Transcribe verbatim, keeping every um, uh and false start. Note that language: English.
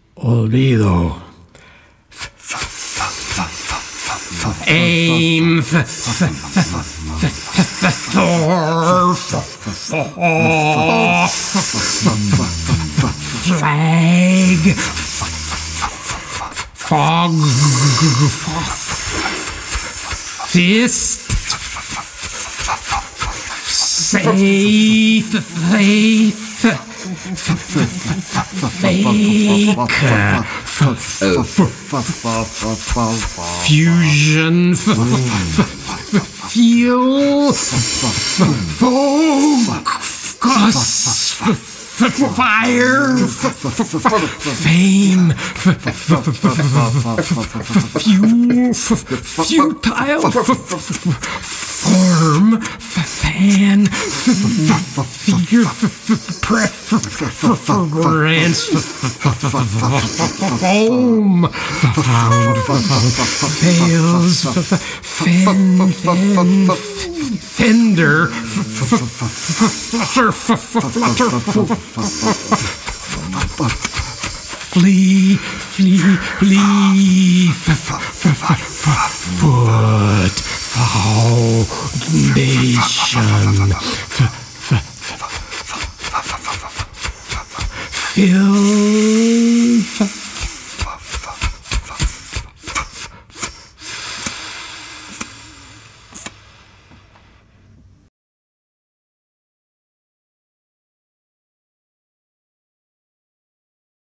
Olvido. Aim. Thor. Flag. Fog. Fist. Safe. Faith. Fake. Fusion. Fuel. Focus. Fire. Fame. Fuel. Futile. Form. Fan. Fear. Preference. Foam. Found. Fails. Fen. Fender. Flutter. Flutter. Flee. Flee. Flee. Foot. Foundation. Fill.